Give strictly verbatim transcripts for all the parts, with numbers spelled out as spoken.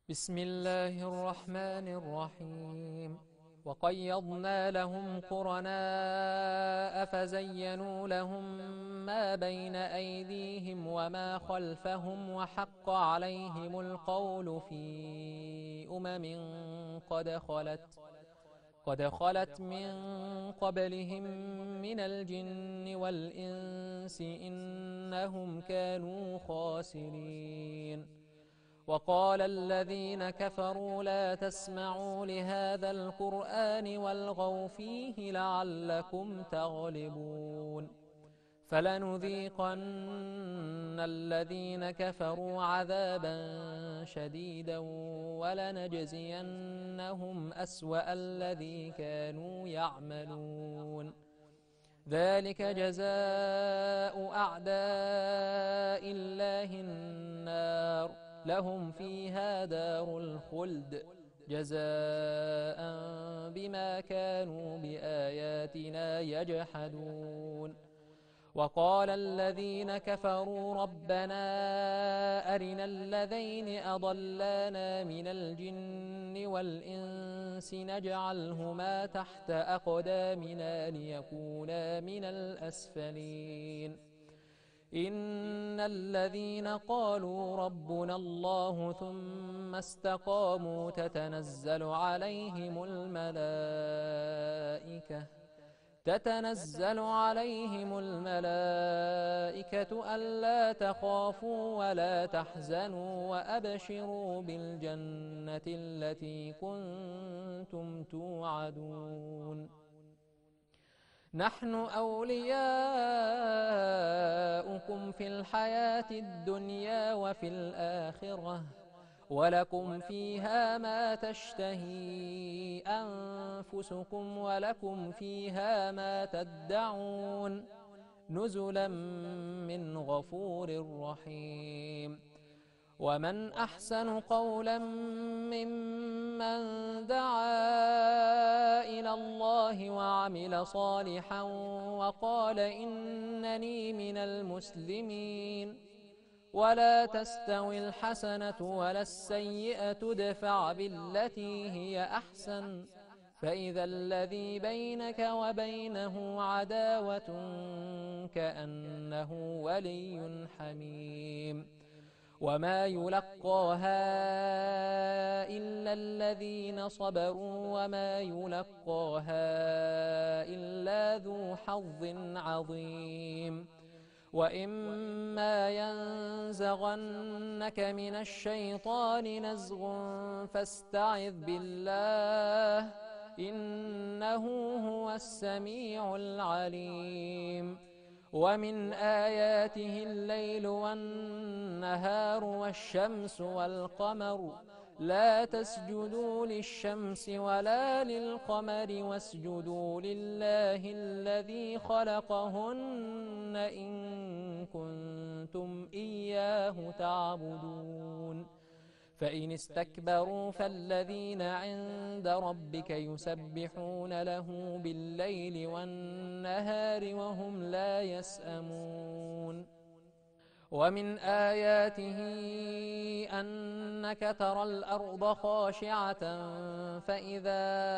بسم الله الرحمن الرحيم. وقيضنا لهم قرناء فزينوا لهم ما بين أيديهم وما خلفهم وحق عليهم القول في أمم قد خلت قد خلت من قبلهم من الجن والإنس إنهم كانوا خاسرين. وقال الذين كفروا لا تسمعوا لهذا القرآن والغوا فيه لعلكم تغلبون. فلنذيقن الذين كفروا عذابا شديدا ولنجزينهم أسوأ الذي كانوا يعملون. ذلك جزاء أعداء الله النار لهم فيها دار الخلد جزاء بما كانوا بآياتنا يجحدون. وقال الذين كفروا ربنا أرنا الذين أضلانا من الجن والإنس نجعلهما تحت أقدامنا ليكونا من الأسفلين. إن الذين قالوا ربنا الله ثم استقاموا تتنزل عليهم الملائكة تتنزل عليهم الملائكة ألا تخافوا ولا تحزنوا وأبشروا بالجنة التي كنتم توعدون. نحن أولياؤكم في الحياة الدنيا وفي الآخرة ولكم فيها ما تشتهي أنفسكم ولكم فيها ما تدعون نزلا من غفور رحيم. ومن أحسن قولا ممن دعا إلى الله وعمل صالحا وقال إنني من المسلمين. ولا تستوي الحسنة ولا السيئة ادفع بالتي هي أحسن فإذا الذي بينك وبينه عداوة كأنه ولي حميم. وما يلقاها إلا الذين صبروا وما يلقاها إلا ذو حظ عظيم. وإما ينزغنك من الشيطان نزغ فاستعذ بالله إنه هو السميع العليم. ومن آياته الليل والنهار والشمس والقمر لا تسجدوا للشمس ولا للقمر واسجدوا لله الذي خلقهن إن كنتم إياه تعبدون. فإن استكبروا فالذين عند ربك يسبحون له بالليل والنهار وهم لا يسأمون. ومن آياته أنك ترى الأرض خاشعة فإذا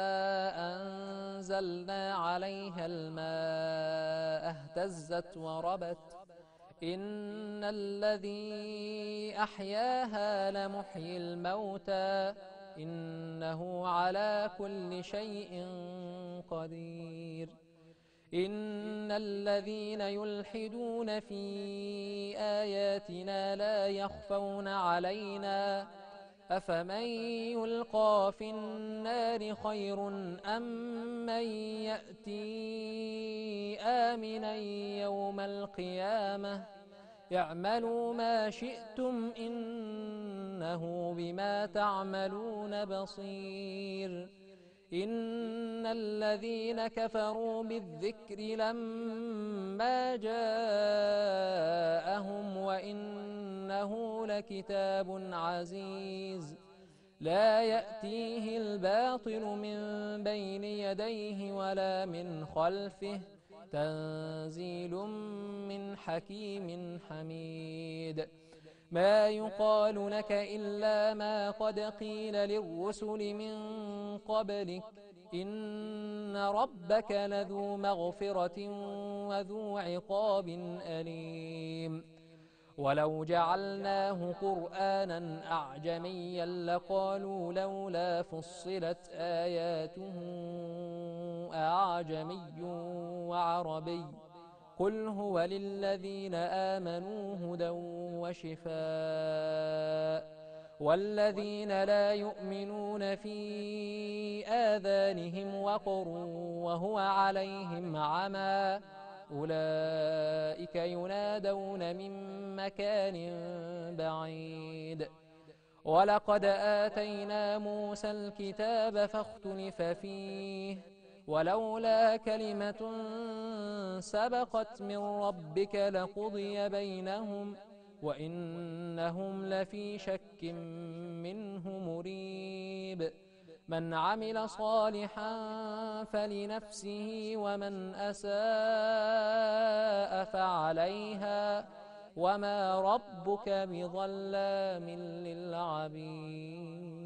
أنزلنا عليها الماء اهتزت وربت إن الذي أحياها لمحيي الموتى إنه على كل شيء قدير. إن الذين يلحدون في آياتنا لا يخفون علينا أفمن يلقى في النار خير أم من يأتي آمنا يوم القيامة اعملوا ما شئتم إنه بما تعملون بصير. إن الذين كفروا بالذكر لما جاءهم وإنه لكتاب عزيز لا يأتيه الباطل من بين يديه ولا من خلفه تنزيل من حكيم حميد. ما يقال لك إلا ما قد قيل للرسل من قبلك إن ربك لذو مغفرة وذو عقاب أليم ولو جعلناه قرآنا أعجميا لقالوا لولا فصلت آياته أعجمي وعربي قل هو للذين آمنوا هدى وشفاء والذين لا يؤمنون في آذانهم وقر وهو عليهم عمى أولئك ينادون من مكان بعيد ولقد آتينا موسى الكتاب فاختلف فيه ولولا كلمة سبقت من ربك لقضي بينهم وإنهم لفي شك منه مريب من عمل صالحا فلنفسه ومن أساء فعليها وما ربك بظلام للعبيد